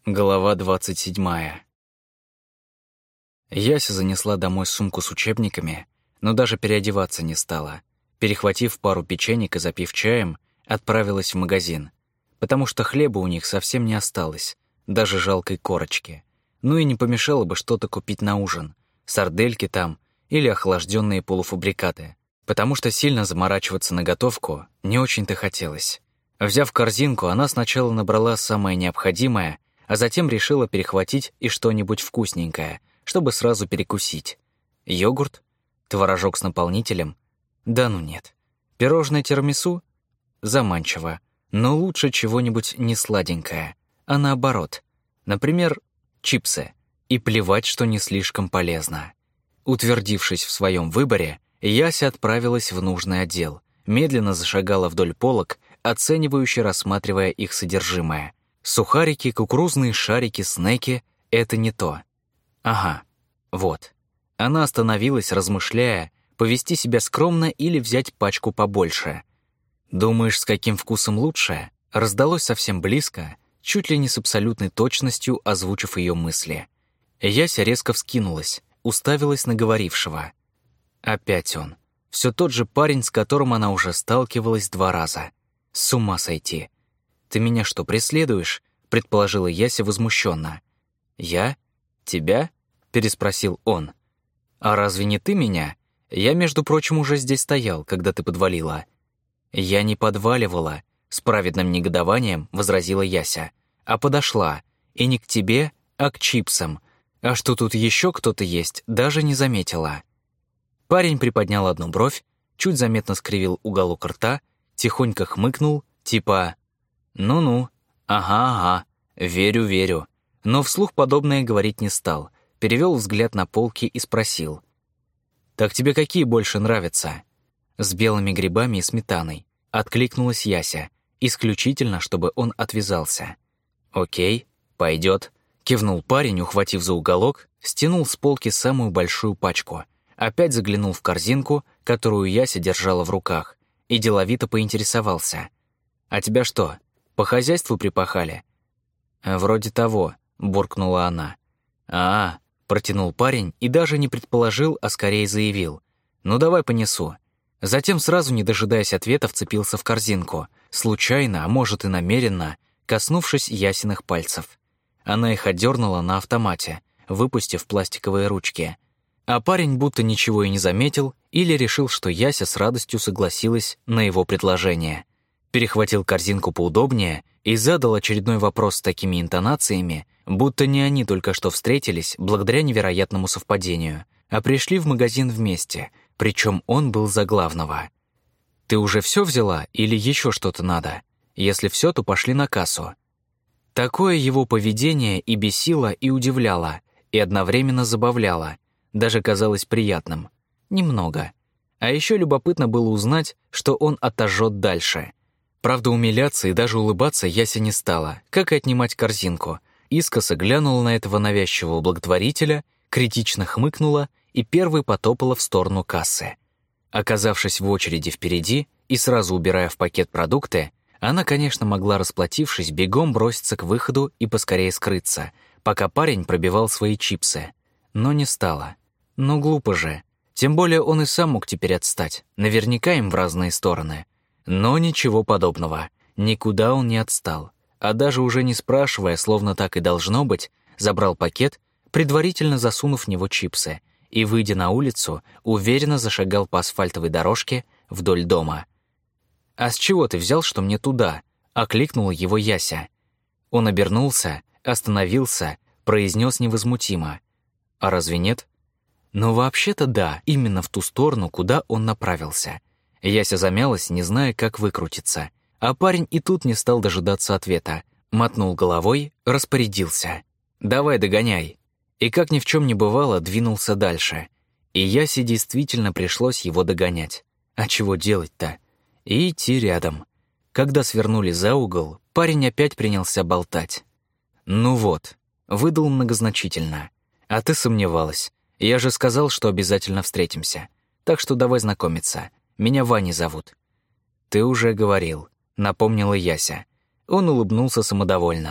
Глава 27. Яся занесла домой сумку с учебниками, но даже переодеваться не стала. Перехватив пару печенек и запив чаем, отправилась в магазин, потому что хлеба у них совсем не осталось, даже жалкой корочки. Ну и не помешало бы что-то купить на ужин, сардельки там или охлажденные полуфабрикаты, потому что сильно заморачиваться на готовку не очень-то хотелось. Взяв корзинку, она сначала набрала самое необходимое, а затем решила перехватить и что-нибудь вкусненькое, чтобы сразу перекусить. Йогурт? Творожок с наполнителем? Да ну нет. Пирожное тирамису? Заманчиво. Но лучше чего-нибудь не сладенькое, а наоборот. Например, чипсы. И плевать, что не слишком полезно. Утвердившись в своем выборе, Яся отправилась в нужный отдел, медленно зашагала вдоль полок, оценивающе рассматривая их содержимое. Сухарики, кукурузные шарики, снеки — это не то. Ага, вот. Она остановилась, размышляя, повести себя скромно или взять пачку побольше. «Думаешь, с каким вкусом лучше?» Раздалось совсем близко, чуть ли не с абсолютной точностью озвучив ее мысли. Яся резко вскинулась, уставилась на говорившего. Опять он. Все тот же парень, с которым она уже сталкивалась 2 раза. С ума сойти. «Ты меня что, преследуешь?» — предположила Яся возмущенно. «Я? Тебя?» — переспросил он. «А разве не ты меня? Я, между прочим, уже здесь стоял, когда ты подвалила». «Я не подваливала», — с праведным негодованием возразила Яся, «а подошла. И не к тебе, а к чипсам. А что тут еще кто-то есть, даже не заметила». Парень приподнял одну бровь, чуть заметно скривил уголок рта, тихонько хмыкнул, типа «Ну-ну, ага, верю». Но вслух подобное говорить не стал, перевел взгляд на полки и спросил. «Так тебе какие больше нравятся?» «С белыми грибами и сметаной», — откликнулась Яся, исключительно, чтобы он отвязался. «Окей, пойдет», — кивнул парень, ухватив за уголок, стянул с полки самую большую пачку, опять заглянул в корзинку, которую Яся держала в руках, и деловито поинтересовался. «А тебя что, по хозяйству припахали?» «Вроде того», — буркнула она. Протянул парень и даже не предположил, а скорее заявил. «Ну давай понесу». Затем, сразу не дожидаясь ответа, вцепился в корзинку, случайно, а может и намеренно, коснувшись Ясиных пальцев. Она их отдернула на автомате, выпустив пластиковые ручки. А парень будто ничего и не заметил или решил, что Яся с радостью согласилась на его предложение. Перехватил корзинку поудобнее и задал очередной вопрос с такими интонациями, будто не они только что встретились благодаря невероятному совпадению, а пришли в магазин вместе, причем он был за главного. «Ты уже все взяла или еще что-то надо? Если все, то пошли на кассу». Такое его поведение и бесило, и удивляло, и одновременно забавляло, даже казалось приятным. Немного. А еще любопытно было узнать, что он отожжет дальше. Правда, умиляться и даже улыбаться Яся не стала, как и отнимать корзинку. Искоса глянула на этого навязчивого благотворителя, критично хмыкнула и первой потопала в сторону кассы. Оказавшись в очереди впереди и сразу убирая в пакет продукты, она, конечно, могла, расплатившись, бегом броситься к выходу и поскорее скрыться, пока парень пробивал свои чипсы. Но не стала. Ну, глупо же. Тем более он и сам мог теперь отстать, наверняка им в разные стороны. Но ничего подобного. Никуда он не отстал. А даже уже не спрашивая, словно так и должно быть, забрал пакет, предварительно засунув в него чипсы, и, выйдя на улицу, уверенно зашагал по асфальтовой дорожке вдоль дома. «А с чего ты взял, что мне туда?» — окликнула его Яся. Он обернулся, остановился, произнес невозмутимо. «А разве нет?» «Ну, вообще-то да, именно в ту сторону, куда он направился». Яся замялась, не зная, как выкрутиться. А парень и тут не стал дожидаться ответа. Мотнул головой, распорядился. «Давай догоняй». И как ни в чем не бывало, двинулся дальше. И Ясе действительно пришлось его догонять. А чего делать-то? И идти рядом. Когда свернули за угол, парень опять принялся болтать. «Ну вот», — выдал многозначительно. «А ты сомневалась. Я же сказал, что обязательно встретимся. Так что давай знакомиться. Меня Ваней зовут». «Ты уже говорил», — напомнила Яся. Он улыбнулся самодовольно.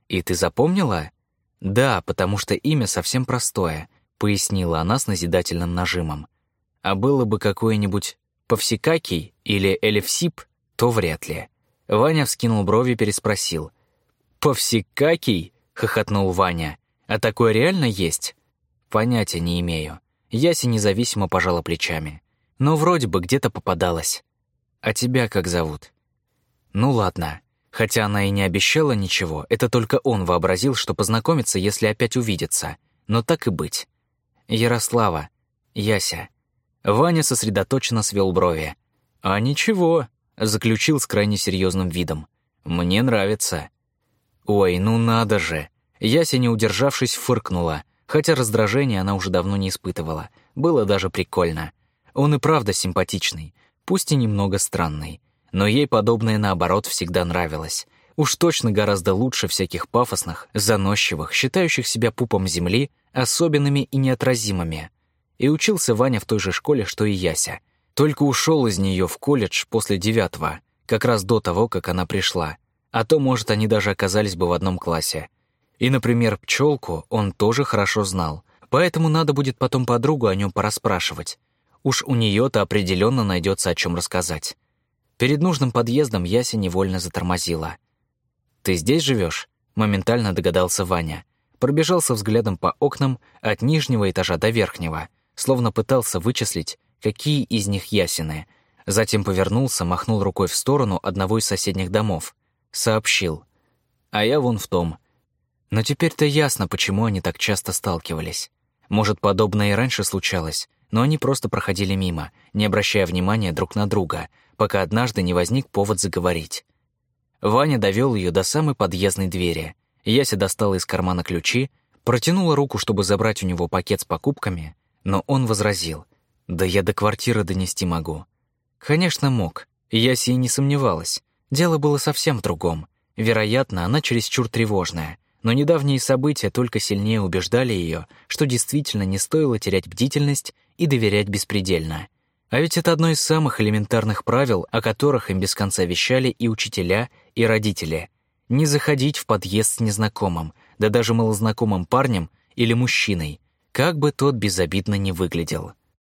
«И ты запомнила?» «Да, потому что имя совсем простое», — пояснила она с назидательным нажимом. «А было бы какое-нибудь Повсекакий или Элевсип, то вряд ли». Ваня вскинул брови и переспросил. «Повсекакий?» — хохотнул Ваня. «А такое реально есть?» «Понятия не имею». Яся независимо пожала плечами. «Но вроде бы где-то попадалась». «А тебя как зовут?» «Ну ладно». Хотя она и не обещала ничего, это только он вообразил, что познакомится, если опять увидится. Но так и быть. «Ярослава. Яся». Ваня сосредоточенно свел брови. «А ничего», — заключил с крайне серьезным видом. «Мне нравится». «Ой, ну надо же!» Яся, не удержавшись, фыркнула, хотя раздражения она уже давно не испытывала. Было даже прикольно. Он и правда симпатичный, пусть и немного странный. Но ей подобное, наоборот, всегда нравилось. Уж точно гораздо лучше всяких пафосных, заносчивых, считающих себя пупом земли, особенными и неотразимыми. И учился Ваня в той же школе, что и Яся. Только ушел из нее в колледж после 9-го, как раз до того, как она пришла. А то, может, они даже оказались бы в одном классе. И, например, пчелку он тоже хорошо знал, поэтому надо будет потом подругу о нем порасспрашивать. Уж у нее-то определенно найдется о чем рассказать. Перед нужным подъездом Яся невольно затормозила. «Ты здесь живешь?» — моментально догадался Ваня. Пробежался взглядом по окнам от нижнего этажа до верхнего, словно пытался вычислить, какие из них Ясины. Затем повернулся, махнул рукой в сторону одного из соседних домов. Сообщил. «А я вон в том». Но теперь-то ясно, почему они так часто сталкивались. Может, подобное и раньше случалось, но они просто проходили мимо, не обращая внимания друг на друга, пока однажды не возник повод заговорить. Ваня довел ее до самой подъездной двери. Яся достала из кармана ключи, протянула руку, чтобы забрать у него пакет с покупками, но он возразил. «Да я до квартиры донести могу». Конечно, мог. Яся и не сомневалась. Дело было совсем в другом. Вероятно, она чересчур тревожная, но недавние события только сильнее убеждали ее, что действительно не стоило терять бдительность и доверять беспредельно. А ведь это одно из самых элементарных правил, о которых им без конца вещали и учителя, и родители. Не заходить в подъезд с незнакомым, да даже малознакомым парнем или мужчиной, как бы тот безобидно не выглядел.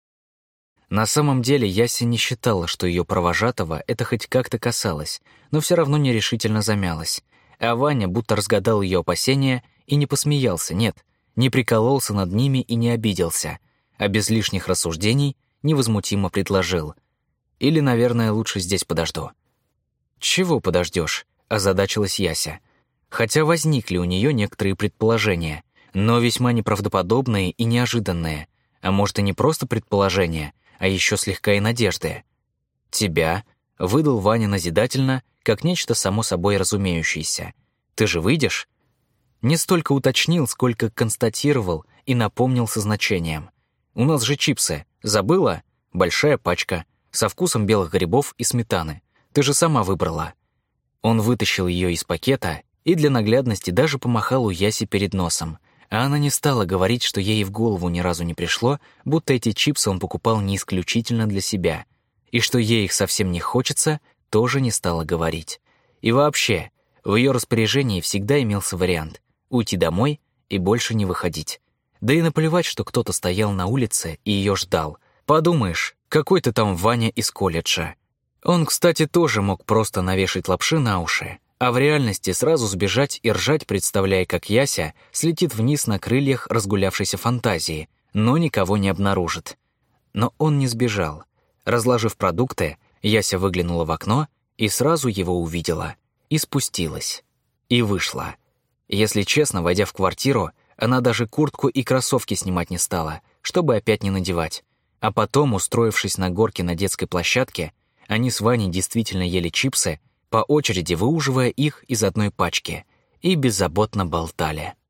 На самом деле Яся не считала, что ее провожатого это хоть как-то касалось, но все равно нерешительно замялась. А Ваня будто разгадал ее опасения и не посмеялся, нет, не прикололся над ними и не обиделся, а без лишних рассуждений невозмутимо предложил. Или, наверное, лучше здесь подожду. «Чего подождешь?» — озадачилась Яся. Хотя возникли у нее некоторые предположения, но весьма неправдоподобные и неожиданные, а может и не просто предположения, а еще слегка и надежды. «Тебя?» — выдал Ваня назидательно, как нечто само собой разумеющееся. «Ты же выйдешь?» Не столько уточнил, сколько констатировал и напомнил со значением. «У нас же чипсы. Забыла? Большая пачка, со вкусом белых грибов и сметаны. Ты же сама выбрала». Он вытащил ее из пакета и для наглядности даже помахал у Яси перед носом, а она не стала говорить, что ей и в голову ни разу не пришло, будто эти чипсы он покупал не исключительно для себя, и что ей их совсем не хочется, тоже не стала говорить. И вообще, в ее распоряжении всегда имелся вариант — уйти домой и больше не выходить. Да и наплевать, что кто-то стоял на улице и ее ждал. Подумаешь, какой-то там Ваня из колледжа. Он, кстати, тоже мог просто навешать лапши на уши, а в реальности сразу сбежать и ржать, представляя, как Яся слетит вниз на крыльях разгулявшейся фантазии, но никого не обнаружит. Но он не сбежал. Разложив продукты, Яся выглянула в окно и сразу его увидела. И спустилась. И вышла. Если честно, войдя в квартиру, она даже куртку и кроссовки снимать не стала, чтобы опять не надевать. А потом, устроившись на горке на детской площадке, они с Ваней действительно ели чипсы, по очереди выуживая их из одной пачки, и беззаботно болтали.